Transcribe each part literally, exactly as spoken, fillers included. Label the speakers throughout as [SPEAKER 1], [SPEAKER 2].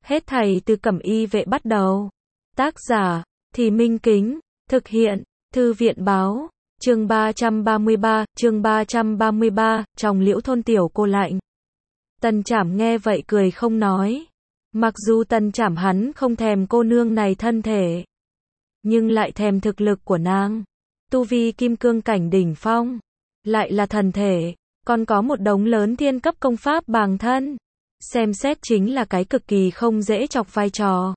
[SPEAKER 1] Hết thảy từ Cẩm Y vệ bắt đầu. Tác giả, Thì Minh Kính, thực hiện, Thư viện báo, chương ba trăm ba mươi ba, chương ba trăm ba mươi ba, trong Liễu thôn tiểu cô lạnh. Tần Trảm nghe vậy cười không nói. Mặc dù Tần Trảm hắn không thèm cô nương này thân thể, nhưng lại thèm thực lực của nàng. Tu vi kim cương cảnh đỉnh phong, lại là thần thể, còn có một đống lớn thiên cấp công pháp bàng thân. Xem xét chính là cái cực kỳ không dễ chọc vai trò.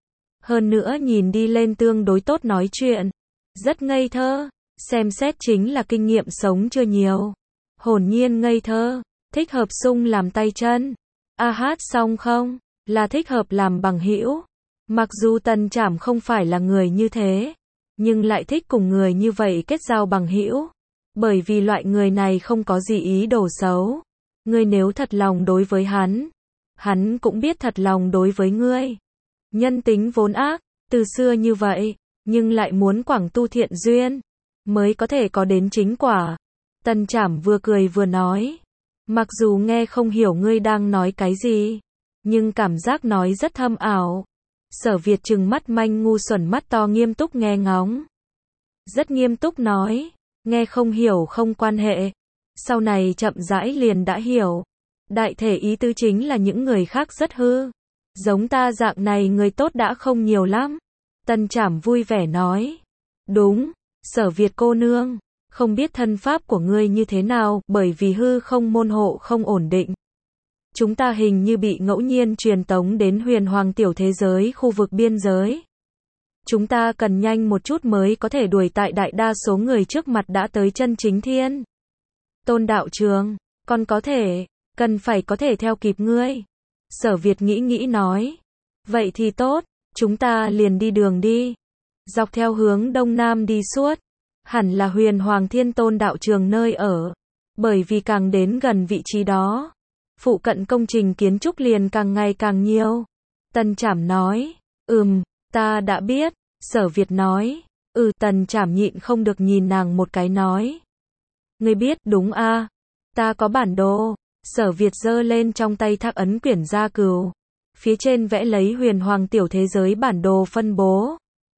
[SPEAKER 1] Hơn nữa nhìn đi lên tương đối tốt nói chuyện. Rất ngây thơ. Xem xét chính là kinh nghiệm sống chưa nhiều. Hồn nhiên ngây thơ. Thích hợp sung làm tay chân. A hát xong không? Là thích hợp làm bằng hữu. Mặc dù Tần Trảm không phải là người như thế, nhưng lại thích cùng người như vậy kết giao bằng hữu. Bởi vì loại người này không có gì ý đồ xấu. Ngươi nếu thật lòng đối với hắn, hắn cũng biết thật lòng đối với ngươi. Nhân tính vốn ác, từ xưa như vậy, nhưng lại muốn quảng tu thiện duyên, mới có thể có đến chính quả. Tần Trảm vừa cười vừa nói. Mặc dù nghe không hiểu ngươi đang nói cái gì, nhưng cảm giác nói rất thâm ảo. Sở Việt trừng mắt manh ngu xuẩn mắt to nghiêm túc nghe ngóng. Rất nghiêm túc nói, nghe không hiểu không quan hệ. Sau này chậm rãi liền đã hiểu. Đại thể ý tứ chính là những người khác rất hư. Giống ta dạng này người tốt đã không nhiều lắm. Tần Trảm vui vẻ nói. Đúng, Sở Việt cô nương, không biết thân pháp của ngươi như thế nào, bởi vì hư không môn hộ không ổn định. Chúng ta hình như bị ngẫu nhiên truyền tống đến huyền hoàng tiểu thế giới khu vực biên giới. Chúng ta cần nhanh một chút mới có thể đuổi tại đại đa số người trước mặt đã tới chân chính thiên Tôn đạo trường, còn có thể, cần phải có thể theo kịp ngươi. Sở Việt nghĩ nghĩ nói. Vậy thì tốt, chúng ta liền đi đường đi. Dọc theo hướng đông nam đi suốt. Hẳn là huyền hoàng thiên tôn đạo trường nơi ở. Bởi vì càng đến gần vị trí đó, phụ cận công trình kiến trúc liền càng ngày càng nhiều. Tần Trảm nói. Ừm, ta đã biết. Sở Việt nói. Ừ, Tần Trảm nhịn không được nhìn nàng một cái nói. Ngươi biết đúng a? À? Ta có bản đồ. Sở Việt giơ lên trong tay thác ấn quyển gia cừu. Phía trên vẽ lấy huyền hoàng tiểu thế giới bản đồ phân bố.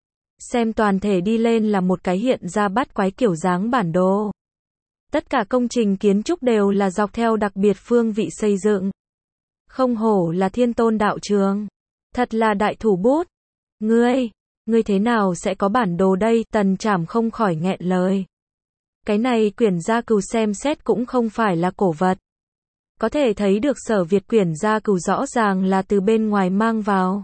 [SPEAKER 1] Xem toàn thể đi lên là một cái hiện ra bát quái kiểu dáng bản đồ. Tất cả công trình kiến trúc đều là dọc theo đặc biệt phương vị xây dựng. Không hổ là thiên tôn đạo trường. Thật là đại thủ bút. Ngươi, ngươi thế nào sẽ có bản đồ đây? Tần Trảm không khỏi nghẹn lời. Cái này quyển gia cừu xem xét cũng không phải là cổ vật. Có thể thấy được Sở Việt quyển gia cừu rõ ràng là từ bên ngoài mang vào.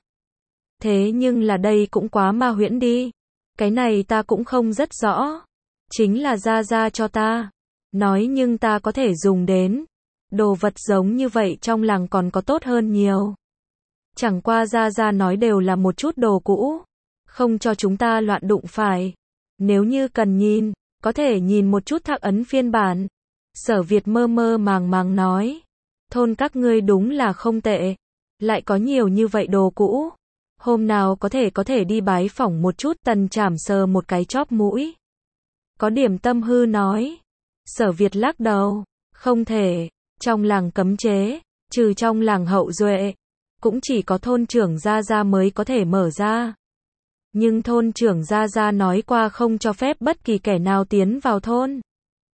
[SPEAKER 1] Thế nhưng là đây cũng quá ma huyễn đi. Cái này ta cũng không rất rõ. Chính là gia gia cho ta. Nói nhưng ta có thể dùng đến. Đồ vật giống như vậy trong làng còn có tốt hơn nhiều. Chẳng qua gia gia nói đều là một chút đồ cũ. Không cho chúng ta loạn đụng phải. Nếu như cần nhìn, có thể nhìn một chút thác ấn phiên bản. Sở Việt mơ mơ màng màng nói. Thôn các ngươi đúng là không tệ. Lại có nhiều như vậy đồ cũ. Hôm nào có thể có thể đi bái phỏng một chút. Tần Trảm sờ một cái chóp mũi. Có điểm tâm hư nói. Sở Việt lắc đầu. Không thể. Trong làng cấm chế, trừ trong làng hậu duệ, cũng chỉ có thôn trưởng gia gia mới có thể mở ra. Nhưng thôn trưởng gia gia nói qua không cho phép bất kỳ kẻ nào tiến vào thôn.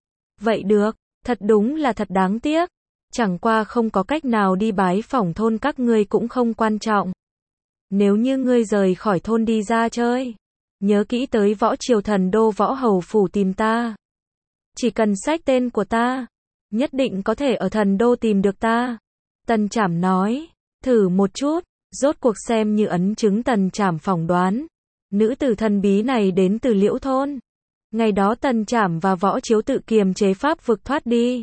[SPEAKER 1] Vậy được, thật đúng là thật đáng tiếc. Chẳng qua không có cách nào đi bái phỏng thôn các ngươi cũng không quan trọng. Nếu như ngươi rời khỏi thôn đi ra chơi, nhớ kỹ tới võ triều thần đô võ hầu phủ tìm ta. Chỉ cần xách tên của ta, nhất định có thể ở thần đô tìm được ta. Tần Trảm nói, thử một chút, rốt cuộc xem như ấn chứng Tần Trảm phỏng đoán. Nữ tử thần bí này đến từ Liễu thôn. Ngày đó Tần Trảm và võ chiếu tự kiềm chế pháp vực thoát đi.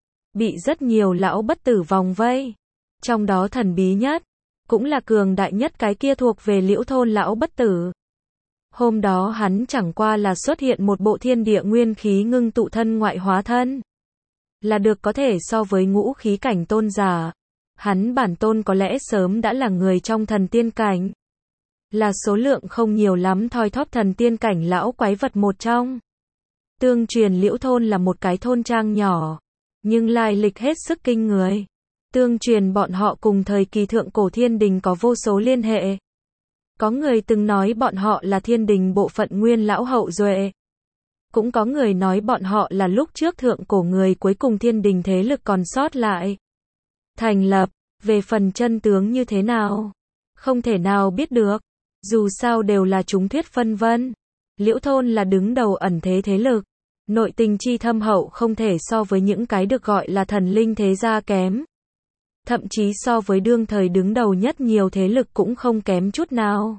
[SPEAKER 1] Bị rất nhiều lão bất tử vòng vây. Trong đó thần bí nhất, cũng là cường đại nhất cái kia thuộc về Liễu thôn lão bất tử. Hôm đó hắn chẳng qua là xuất hiện một bộ thiên địa nguyên khí ngưng tụ thân ngoại hóa thân. Là được có thể so với ngũ khí cảnh tôn giả. Hắn bản tôn có lẽ sớm đã là người trong thần tiên cảnh. Là số lượng không nhiều lắm thoi thóp thần tiên cảnh lão quái vật một trong. Tương truyền Liễu thôn là một cái thôn trang nhỏ, nhưng lai lịch hết sức kinh người. Tương truyền bọn họ cùng thời kỳ thượng cổ thiên đình có vô số liên hệ. Có người từng nói bọn họ là thiên đình bộ phận nguyên lão hậu duệ. Cũng có người nói bọn họ là lúc trước thượng cổ người cuối cùng thiên đình thế lực còn sót lại. Thành lập, về phần chân tướng như thế nào? Không thể nào biết được. Dù sao đều là chúng thuyết phân vân. Liễu Thôn là đứng đầu ẩn thế thế lực. Nội tình chi thâm hậu không thể so với những cái được gọi là thần linh thế gia kém. Thậm chí so với đương thời đứng đầu nhất nhiều thế lực cũng không kém chút nào.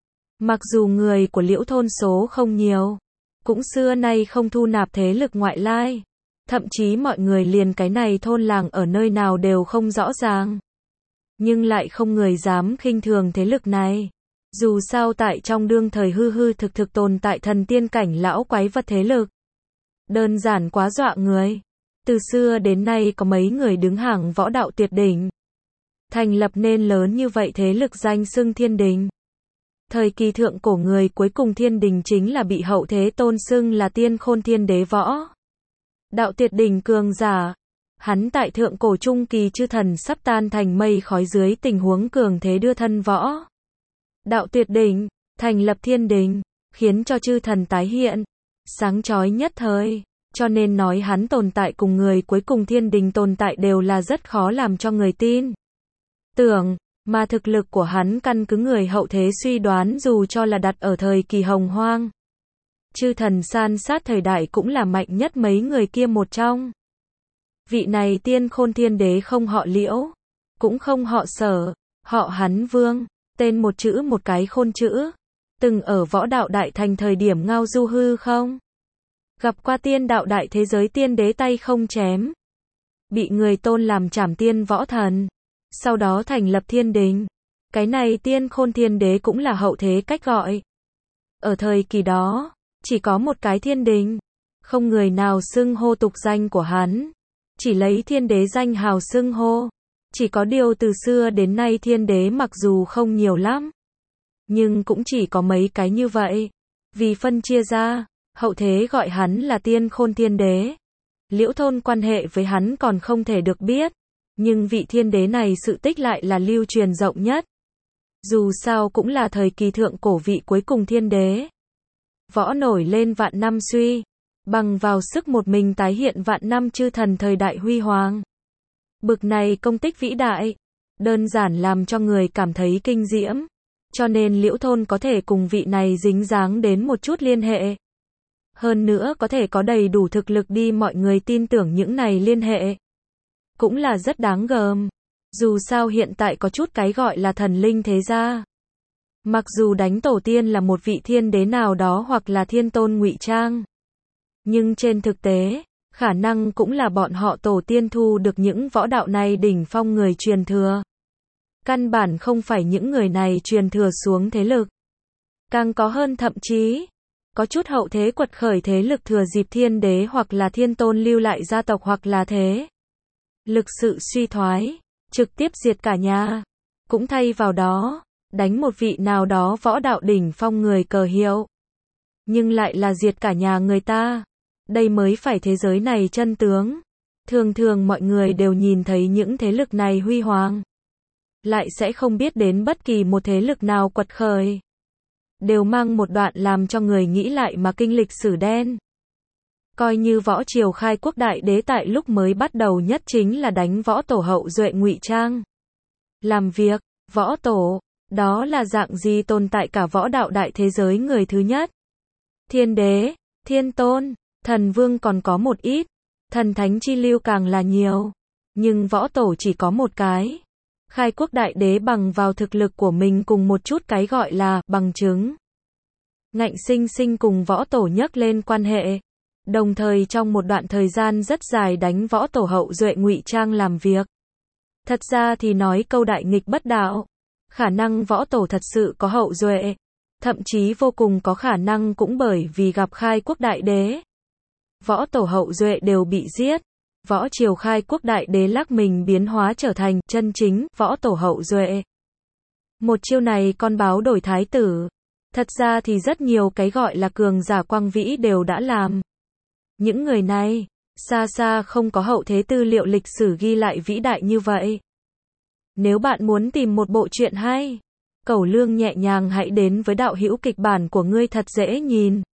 [SPEAKER 1] Mặc dù người của Liễu Thôn số không nhiều, cũng xưa nay không thu nạp thế lực ngoại lai. Thậm chí mọi người liền cái này thôn làng ở nơi nào đều không rõ ràng. Nhưng lại không người dám khinh thường thế lực này. Dù sao tại trong đương thời hư hư thực thực tồn tại thần tiên cảnh lão quái vật thế lực. Đơn giản quá dọa người. Từ xưa đến nay có mấy người đứng hàng võ đạo tuyệt đỉnh. Thành lập nên lớn như vậy thế lực danh xưng thiên đình. Thời kỳ thượng cổ người cuối cùng thiên đình chính là bị hậu thế tôn xưng là tiên khôn thiên đế võ. Đạo tuyệt đỉnh cường giả. Hắn tại thượng cổ trung kỳ chư thần sắp tan thành mây khói dưới tình huống cường thế đưa thân võ. Đạo tuyệt đỉnh, thành lập thiên đình, khiến cho chư thần tái hiện. Sáng chói nhất thời. Cho nên nói hắn tồn tại cùng người cuối cùng thiên đình tồn tại đều là rất khó làm cho người tin. Tưởng, mà thực lực của hắn căn cứ người hậu thế suy đoán dù cho là đặt ở thời kỳ hồng hoang. Chư thần san sát thời đại cũng là mạnh nhất mấy người kia một trong. Vị này tiên khôn thiên đế không họ Liễu, cũng không họ Sở, họ hắn Vương, tên một chữ một cái khôn chữ. Từng ở võ đạo đại thành thời điểm ngao du hư không? Gặp qua tiên đạo đại thế giới tiên đế tay không chém. Bị người tôn làm trảm tiên võ thần. Sau đó thành lập thiên đình. Cái này tiên khôn thiên đế cũng là hậu thế cách gọi. Ở thời kỳ đó, chỉ có một cái thiên đình. Không người nào xưng hô tục danh của hắn. Chỉ lấy thiên đế danh hào xưng hô. Chỉ có điều từ xưa đến nay thiên đế mặc dù không nhiều lắm. Nhưng cũng chỉ có mấy cái như vậy. Vì phân chia ra, hậu thế gọi hắn là tiên khôn thiên đế. Liễu Thôn quan hệ với hắn còn không thể được biết. Nhưng vị thiên đế này sự tích lại là lưu truyền rộng nhất. Dù sao cũng là thời kỳ thượng cổ vị cuối cùng thiên đế. Võ nổi lên vạn năm suy. Bằng vào sức một mình tái hiện vạn năm chư thần thời đại huy hoàng. Bực này công tích vĩ đại. Đơn giản làm cho người cảm thấy kinh diễm. Cho nên Liễu Thôn có thể cùng vị này dính dáng đến một chút liên hệ. Hơn nữa có thể có đầy đủ thực lực đi mọi người tin tưởng những này liên hệ. Cũng là rất đáng gờm. Dù sao hiện tại có chút cái gọi là thần linh thế gia. Mặc dù đánh tổ tiên là một vị thiên đế nào đó hoặc là thiên tôn ngụy trang. Nhưng trên thực tế, khả năng cũng là bọn họ tổ tiên thu được những võ đạo này đỉnh phong người truyền thừa. Căn bản không phải những người này truyền thừa xuống thế lực. Càng có hơn thậm chí, có chút hậu thế quật khởi thế lực thừa dịp thiên đế hoặc là thiên tôn lưu lại gia tộc hoặc là thế. Lực sự suy thoái, trực tiếp diệt cả nhà. Cũng thay vào đó, đánh một vị nào đó võ đạo đỉnh phong người cờ hiệu. Nhưng lại là diệt cả nhà người ta. Đây mới phải thế giới này chân tướng. Thường thường mọi người đều nhìn thấy những thế lực này huy hoàng. Lại sẽ không biết đến bất kỳ một thế lực nào quật khởi. Đều mang một đoạn làm cho người nghĩ lại mà kinh lịch sử đen. Coi như võ triều khai quốc đại đế tại lúc mới bắt đầu nhất chính là đánh võ tổ hậu duệ ngụy trang. Làm việc, võ tổ, đó là dạng gì tồn tại cả võ đạo đại thế giới người thứ nhất. Thiên đế, thiên tôn, thần vương còn có một ít, thần thánh chi lưu càng là nhiều. Nhưng võ tổ chỉ có một cái. Khai quốc đại đế bằng vào thực lực của mình cùng một chút cái gọi là bằng chứng. Ngạnh sinh sinh cùng võ tổ nhắc lên quan hệ. Đồng thời trong một đoạn thời gian rất dài đánh võ tổ hậu duệ ngụy trang làm việc. Thật ra thì nói câu đại nghịch bất đạo. Khả năng võ tổ thật sự có hậu duệ. Thậm chí vô cùng có khả năng cũng bởi vì gặp khai quốc đại đế. Võ tổ hậu duệ đều bị giết. Võ triều khai quốc đại đế lắc mình biến hóa trở thành chân chính võ tổ hậu duệ. Một chiêu này con báo đổi thái tử. Thật ra thì rất nhiều cái gọi là cường giả quang vĩ đều đã làm. Những người này, xa xa không có hậu thế tư liệu lịch sử ghi lại vĩ đại như vậy. Nếu bạn muốn tìm một bộ truyện hay, cẩu lương nhẹ nhàng hãy đến với đạo hữu kịch bản của ngươi thật dễ nhìn.